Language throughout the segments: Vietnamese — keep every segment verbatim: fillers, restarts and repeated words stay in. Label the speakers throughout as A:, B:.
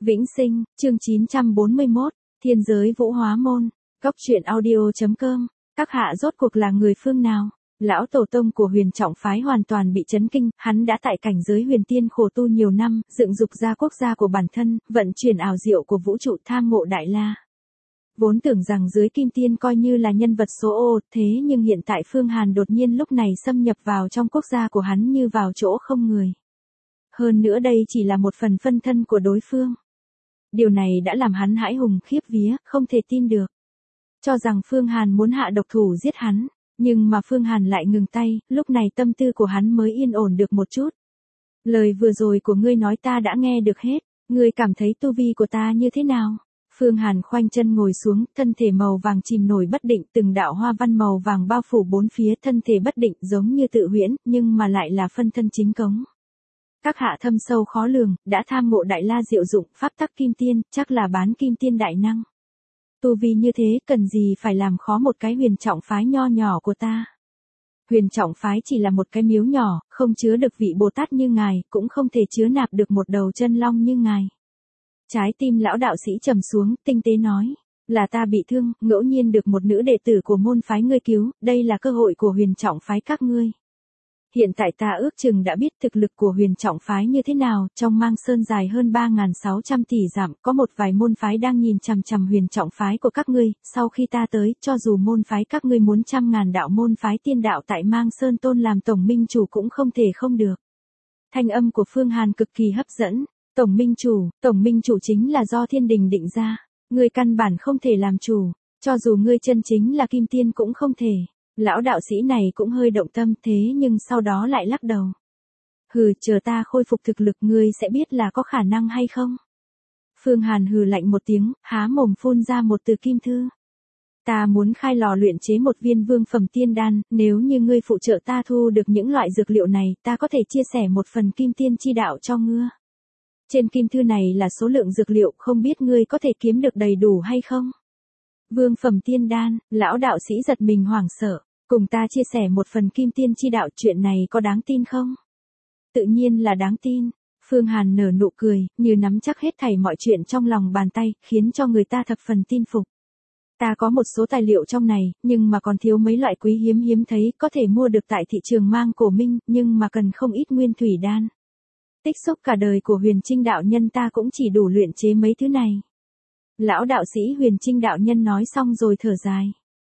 A: Vĩnh Sinh, chương chín trăm bốn mươi mốt, Thiên giới vũ hóa môn, Cốc truyện audio.com, các hạ rốt cuộc là người phương nào? Lão tổ tông của Huyền Trọng phái hoàn toàn bị chấn kinh, hắn đã tại cảnh giới huyền tiên khổ tu nhiều năm, dựng dục ra quốc gia của bản thân, vận chuyển ảo diệu của vũ trụ tham ngộ đại la. Vốn tưởng rằng dưới kim tiên coi như là nhân vật số ô, thế nhưng hiện tại Phương Hàn đột nhiên lúc này xâm nhập vào trong quốc gia của hắn như vào chỗ không người. Hơn nữa đây chỉ là một phần phân thân của đối phương. Điều này đã làm hắn hãi hùng khiếp vía, không thể tin được. Cho rằng Phương Hàn muốn hạ độc thủ giết hắn, nhưng mà Phương Hàn lại ngừng tay, lúc này tâm tư của hắn mới yên ổn được một chút. Lời vừa rồi của ngươi nói ta đã nghe được hết, ngươi cảm thấy tu vi của ta như thế nào? Phương Hàn khoanh chân ngồi xuống, thân thể màu vàng chìm nổi bất định, từng đạo hoa văn màu vàng bao phủ bốn phía, thân thể bất định giống như tự huyễn, nhưng mà lại là phân thân chính cống. Các hạ thâm sâu khó lường, đã tham ngộ đại la diệu dụng, pháp tắc kim tiên, chắc là bán kim tiên đại năng. Tu vi như thế, cần gì phải làm khó một cái Huyền Trọng phái nho nhỏ của ta. Huyền Trọng phái chỉ là một cái miếu nhỏ, không chứa được vị Bồ Tát như ngài, cũng không thể chứa nạp được một đầu chân long như ngài. Trái tim lão đạo sĩ trầm xuống, tinh tế nói, là ta bị thương, ngẫu nhiên được một nữ đệ tử của môn phái ngươi cứu, đây là cơ hội của Huyền Trọng phái các ngươi. Hiện tại ta ước chừng đã biết thực lực của Huyền Trọng phái như thế nào, trong Mang Sơn dài hơn ba nghìn sáu trăm tỷ dặm, có một vài môn phái đang nhìn chằm chằm Huyền Trọng phái của các ngươi, sau khi ta tới, cho dù môn phái các ngươi muốn trăm ngàn đạo môn phái tiên đạo tại Mang Sơn tôn làm tổng minh chủ cũng không thể không được. Thanh âm của Phương Hàn cực kỳ hấp dẫn, tổng minh chủ, tổng minh chủ chính là do thiên đình định ra, ngươi căn bản không thể làm chủ, cho dù ngươi chân chính là kim tiên cũng không thể. Lão đạo sĩ này cũng hơi động tâm thế nhưng sau đó lại lắc đầu. Hừ, chờ ta khôi phục thực lực ngươi sẽ biết là có khả năng hay không. Phương Hàn hừ lạnh một tiếng, há mồm phun ra một từ kim thư. Ta muốn khai lò luyện chế một viên vương phẩm tiên đan, nếu như ngươi phụ trợ ta thu được những loại dược liệu này, ta có thể chia sẻ một phần kim tiên chi đạo cho ngươi. Trên kim thư này là số lượng dược liệu, không biết ngươi có thể kiếm được đầy đủ hay không? Vương phẩm tiên đan, lão đạo sĩ giật mình hoảng sợ, cùng ta chia sẻ một phần kim tiên chi đạo, chuyện này có đáng tin không? Tự nhiên là đáng tin. Phương Hàn nở nụ cười, như nắm chắc hết thảy mọi chuyện trong lòng bàn tay, khiến cho người ta thập phần tin phục. Ta có một số tài liệu trong này, nhưng mà còn thiếu mấy loại quý hiếm hiếm thấy, có thể mua được tại thị trường Mang Cổ Minh, nhưng mà cần không ít nguyên thủy đan. Tích xúc cả đời của Huyền Trinh đạo nhân ta cũng chỉ đủ luyện chế mấy thứ này. Lão đạo sĩ Huyền Trinh đạo nhân nói xong rồi thở dài.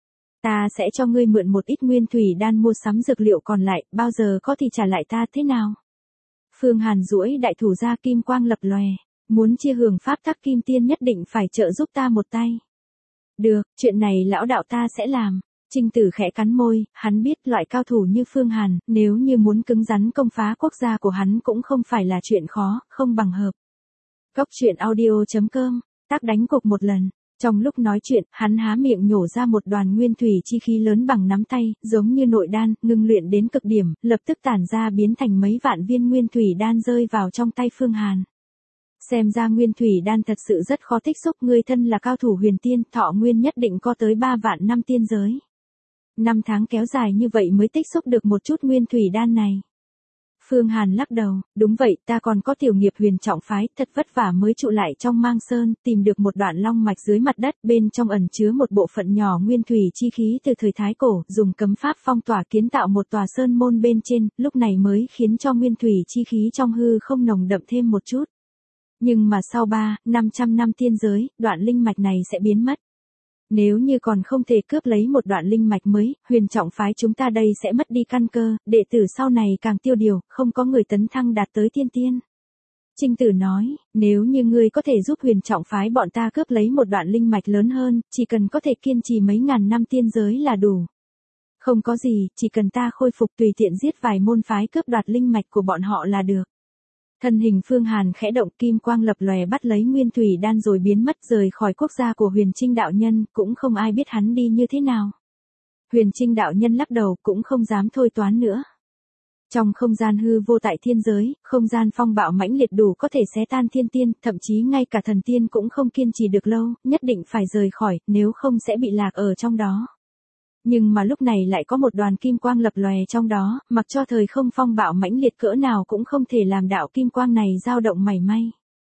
A: Ta sẽ cho ngươi mượn một ít nguyên thủy đan mua sắm dược liệu còn lại, bao giờ có thì trả lại ta thế nào? Phương Hàn duỗi đại thủ ra, kim quang lập lòe, muốn chia hưởng pháp tắc kim tiên nhất định phải trợ giúp ta một tay. Được, chuyện này lão đạo ta sẽ làm. Trinh Tử khẽ cắn môi, hắn biết loại cao thủ như Phương Hàn, nếu như muốn cứng rắn công phá quốc gia của hắn cũng không phải là chuyện khó, không bằng hợp. Cốc truyện audio.com, tác đánh cục một lần. Trong lúc nói chuyện, hắn há miệng nhổ ra một đoàn nguyên thủy chi khí lớn bằng nắm tay, giống như nội đan, ngưng luyện đến cực điểm, lập tức tản ra biến thành mấy vạn viên nguyên thủy đan rơi vào trong tay Phương Hàn. Xem ra nguyên thủy đan thật sự rất khó tích xúc, ngươi thân là cao thủ huyền tiên, thọ nguyên nhất định có tới ba vạn năm tiên giới. Năm tháng kéo dài như vậy mới tích xúc được một chút nguyên thủy đan này. Phương Hàn lắc đầu, đúng vậy, ta còn có tiểu nghiệp Huyền Trọng phái, thật vất vả mới trụ lại trong Mang Sơn, tìm được một đoạn long mạch dưới mặt đất, bên trong ẩn chứa một bộ phận nhỏ nguyên thủy chi khí từ thời Thái Cổ, dùng cấm pháp phong tỏa kiến tạo một tòa sơn môn bên trên, lúc này mới khiến cho nguyên thủy chi khí trong hư không nồng đậm thêm một chút. Nhưng mà sau ba, năm trăm năm tiên giới, đoạn linh mạch này sẽ biến mất. Nếu như còn không thể cướp lấy một đoạn linh mạch mới, Huyền Trọng phái chúng ta đây sẽ mất đi căn cơ, đệ tử sau này càng tiêu điều, không có người tấn thăng đạt tới tiên tiên. Trinh Tử nói, nếu như ngươi có thể giúp Huyền Trọng phái bọn ta cướp lấy một đoạn linh mạch lớn hơn, chỉ cần có thể kiên trì mấy ngàn năm tiên giới là đủ. Không có gì, chỉ cần ta khôi phục tùy tiện giết vài môn phái cướp đoạt linh mạch của bọn họ là được. Thân hình Phương Hàn khẽ động, kim quang lập lòe bắt lấy nguyên thủy đan rồi biến mất rời khỏi quốc gia của Huyền Trinh đạo nhân, cũng không ai biết hắn đi như thế nào. Huyền Trinh đạo nhân lắc đầu, cũng không dám thôi toán nữa. Trong không gian hư vô tại thiên giới, không gian phong bạo mãnh liệt đủ có thể xé tan thiên tiên, thậm chí ngay cả thần tiên cũng không kiên trì được lâu, nhất định phải rời khỏi, nếu không sẽ bị lạc ở trong đó. Nhưng mà lúc này lại có một đoàn kim quang lập lòe trong đó, mặc cho thời không phong bạo mãnh liệt cỡ nào cũng không thể làm đạo kim quang này dao động mảy may.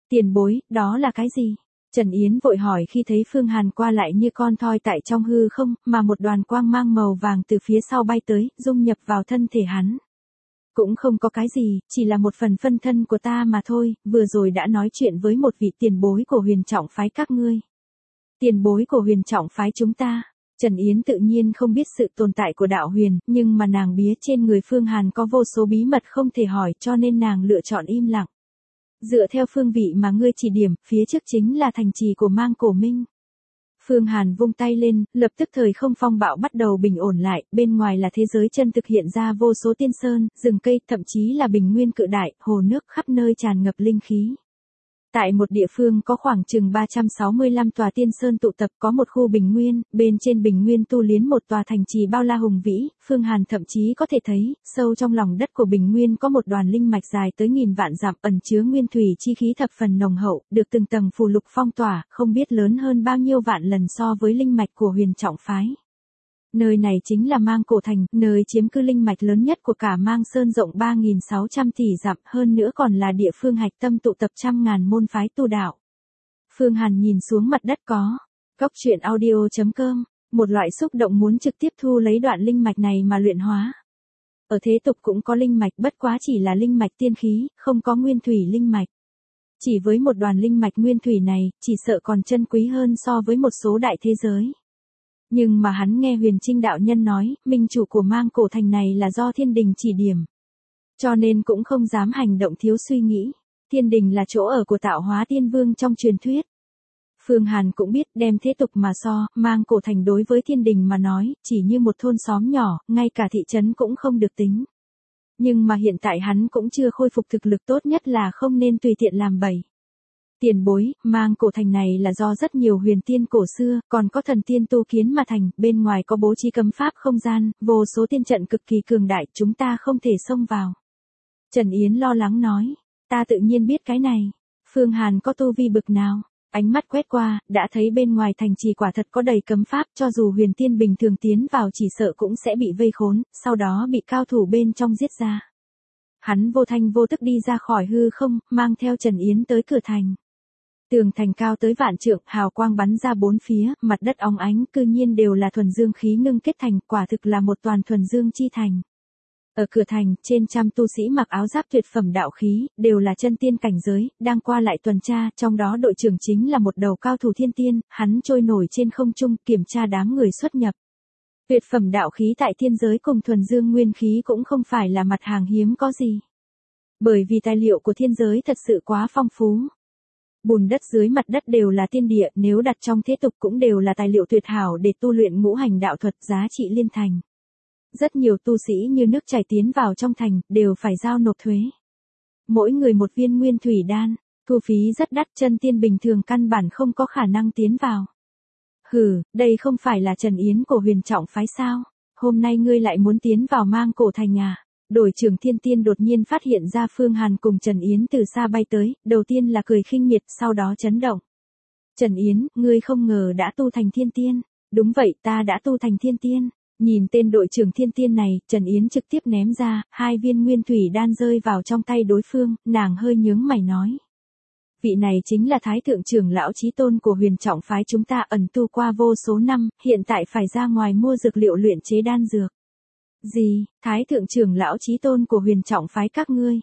A: Tiền bối, đó là cái gì? Trần Yến vội hỏi khi thấy Phương Hàn qua lại như con thoi tại trong hư không, mà một đoàn quang mang màu vàng từ phía sau bay tới, dung nhập vào thân thể hắn. Cũng không có cái gì, chỉ là một phần phân thân của ta mà thôi, vừa rồi đã nói chuyện với một vị tiền bối của huyền trọng phái các ngươi. Tiền bối của huyền trọng phái chúng ta. Trần Yến tự nhiên không biết sự tồn tại của đạo huyền, nhưng mà nàng biết trên người Phương Hàn có vô số bí mật không thể hỏi cho nên nàng lựa chọn im lặng. Dựa theo phương vị mà ngươi chỉ điểm, phía trước chính là thành trì của Mang Cổ Minh. Phương Hàn vung tay lên, lập tức thời không phong bạo bắt đầu bình ổn lại, bên ngoài là thế giới chân thực hiện ra vô số tiên sơn, rừng cây, thậm chí là bình nguyên cự đại, hồ nước khắp nơi tràn ngập linh khí. Tại một địa phương có khoảng chừng ba trăm sáu mươi lăm tòa tiên sơn tụ tập, có một khu bình nguyên, bên trên bình nguyên tu liến một tòa thành trì bao la hùng vĩ, Phương Hàn thậm chí có thể thấy, sâu trong lòng đất của bình nguyên có một đoàn linh mạch dài tới nghìn vạn dặm ẩn chứa nguyên thủy chi khí thập phần nồng hậu, được từng tầng phù lục phong tỏa, không biết lớn hơn bao nhiêu vạn lần so với linh mạch của huyền trọng phái. Nơi này chính là Mang Cổ Thành, nơi chiếm cư linh mạch lớn nhất của cả Mang Sơn rộng ba nghìn sáu trăm tỷ dặm, hơn nữa còn là địa phương hạch tâm tụ tập trăm ngàn môn phái tu đạo. Phương Hàn nhìn xuống mặt đất có, góc truyện audio chấm com, một loại xúc động muốn trực tiếp thu lấy đoạn linh mạch này mà luyện hóa. Ở thế tục cũng có linh mạch, bất quá chỉ là linh mạch tiên khí, không có nguyên thủy linh mạch. Chỉ với một đoàn linh mạch nguyên thủy này, chỉ sợ còn chân quý hơn so với một số đại thế giới. Nhưng mà hắn nghe Huyền Trinh đạo nhân nói, minh chủ của Mang Cổ Thành này là do thiên đình chỉ điểm. Cho nên cũng không dám hành động thiếu suy nghĩ. Thiên đình là chỗ ở của tạo hóa tiên vương trong truyền thuyết. Phương Hàn cũng biết đem thế tục mà so, Mang Cổ Thành đối với thiên đình mà nói, chỉ như một thôn xóm nhỏ, ngay cả thị trấn cũng không được tính. Nhưng mà hiện tại hắn cũng chưa khôi phục thực lực, tốt nhất là không nên tùy tiện làm bậy. Tiền bối, Mang Cổ Thành này là do rất nhiều huyền tiên cổ xưa, còn có thần tiên tu kiến mà thành, bên ngoài có bố trí cấm pháp không gian, vô số tiên trận cực kỳ cường đại, chúng ta không thể xông vào. Trần Yến lo lắng nói, ta tự nhiên biết cái này. Phương Hàn có tu vi bực nào? Ánh mắt quét qua, đã thấy bên ngoài thành trì quả thật có đầy cấm pháp, cho dù huyền tiên bình thường tiến vào chỉ sợ cũng sẽ bị vây khốn, sau đó bị cao thủ bên trong giết ra. Hắn vô thanh vô tức đi ra khỏi hư không, mang theo Trần Yến tới cửa thành. Tường thành cao tới vạn trượng, hào quang bắn ra bốn phía, mặt đất óng ánh, cư nhiên đều là thuần dương khí ngưng kết thành, quả thực là một toàn thuần dương chi thành. Ở cửa thành, trên trăm tu sĩ mặc áo giáp tuyệt phẩm đạo khí, đều là chân tiên cảnh giới, đang qua lại tuần tra, trong đó đội trưởng chính là một đầu cao thủ thiên tiên, hắn trôi nổi trên không trung, kiểm tra đám người xuất nhập. Tuyệt phẩm đạo khí tại thiên giới cùng thuần dương nguyên khí cũng không phải là mặt hàng hiếm có gì. Bởi vì tài liệu của thiên giới thật sự quá phong phú. Bùn đất dưới mặt đất đều là tiên địa, nếu đặt trong thế tục cũng đều là tài liệu tuyệt hảo để tu luyện ngũ hành đạo thuật, giá trị liên thành. Rất nhiều tu sĩ như nước chảy tiến vào trong thành, đều phải giao nộp thuế. Mỗi người một viên nguyên thủy đan, thu phí rất đắt, chân tiên bình thường căn bản không có khả năng tiến vào. Hừ, đây không phải là Trần Yến của huyền trọng phái sao? Hôm nay ngươi lại muốn tiến vào Mang Cổ Thành à? Đội trưởng thiên tiên đột nhiên phát hiện ra Phương Hàn cùng Trần Yến từ xa bay tới, đầu tiên là cười khinh miệt, sau đó chấn động. Trần Yến, ngươi không ngờ đã tu thành thiên tiên. Đúng vậy, ta đã tu thành thiên tiên. Nhìn tên đội trưởng thiên tiên này, Trần Yến trực tiếp ném ra, hai viên nguyên thủy đan rơi vào trong tay đối phương, nàng hơi nhướng mày nói. Vị này chính là Thái Thượng trưởng lão chí tôn của huyền trọng phái chúng ta, ẩn tu qua vô số năm, hiện tại phải ra ngoài mua dược liệu luyện chế đan dược. Gì, Thái Thượng trưởng lão chí tôn của huyền trọng phái các ngươi?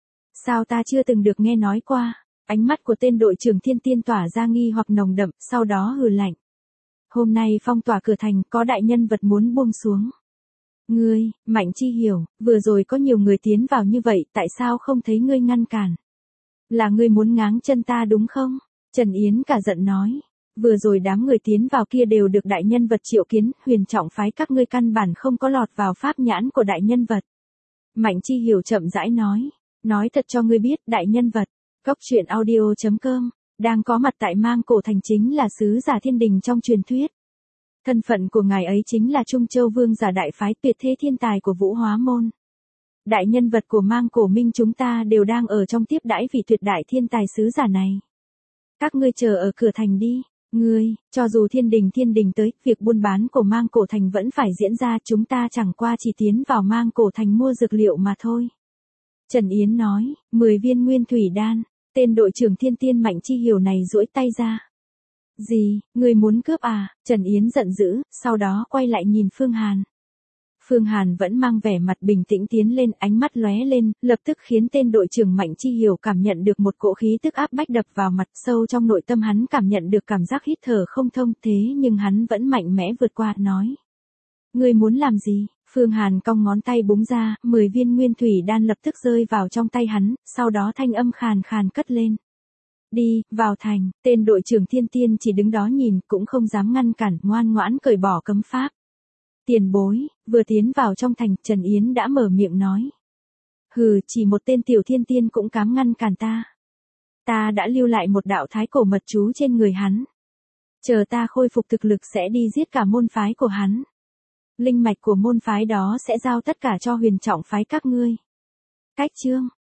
A: Sao ta chưa từng được nghe nói qua? Ánh mắt của tên đội trưởng thiên tiên tỏa ra nghi hoặc nồng đậm, sau đó hừ lạnh. Hôm nay phong tỏa cửa thành, có đại nhân vật muốn buông xuống. Ngươi, Mạnh Chi Hiểu, vừa rồi có nhiều người tiến vào như vậy, tại sao không thấy ngươi ngăn cản? Là ngươi muốn ngáng chân ta đúng không? Trần Yến cả giận nói. Vừa rồi đám người tiến vào kia đều được đại nhân vật triệu kiến, huyền trọng phái các ngươi căn bản không có lọt vào pháp nhãn của đại nhân vật. Mạnh Chi Hiểu chậm rãi nói. Nói thật cho ngươi biết, đại nhân vật, góc truyện audio chấm com, đang có mặt tại Mang Cổ Thành chính là sứ giả thiên đình trong truyền thuyết. Thân phận của ngài ấy chính là Trung Châu Vương giả đại phái, tuyệt thế thiên tài của Vũ Hóa Môn. Đại nhân vật của Mang Cổ Minh chúng ta đều đang ở trong tiếp đãi vị tuyệt đại thiên tài sứ giả này. Các ngươi chờ ở cửa thành đi. Ngươi, cho dù thiên đình thiên đình tới, việc buôn bán của Mang Cổ Thành vẫn phải diễn ra, chúng ta chẳng qua chỉ tiến vào Mang Cổ Thành mua dược liệu mà thôi. Trần Yến nói, mười viên nguyên thủy đan, Tên đội trưởng Thiên Tiên Mạnh Chi Hiểu này duỗi tay ra. Gì, người muốn cướp à? Trần Yến giận dữ, sau đó quay lại nhìn Phương Hàn. Phương Hàn vẫn mang vẻ mặt bình tĩnh tiến lên, ánh mắt lóe lên, lập tức khiến tên đội trưởng Mạnh Chi Hiểu cảm nhận được một cỗ khí tức áp bách đập vào mặt, sâu trong nội tâm hắn cảm nhận được cảm giác hít thở không thông, thế nhưng hắn vẫn mạnh mẽ vượt qua, nói. Ngươi muốn làm gì? Phương Hàn cong ngón tay búng ra, mười viên nguyên thủy đan lập tức rơi vào trong tay hắn, sau đó thanh âm khàn khàn cất lên. Đi, vào thành, tên đội trưởng Thiên Tiên chỉ đứng đó nhìn, cũng không dám ngăn cản, ngoan ngoãn cởi bỏ cấm pháp. Tiền bối, vừa tiến vào trong thành, Trần Yến đã mở miệng nói. Hừ, chỉ một tên tiểu thiên tiên cũng cám ngăn cản ta. Ta đã lưu lại một đạo thái cổ mật chú trên người hắn. Chờ ta khôi phục thực lực sẽ đi giết cả môn phái của hắn. Linh mạch của môn phái đó sẽ giao tất cả cho huyền trọng phái các ngươi. Cách chương.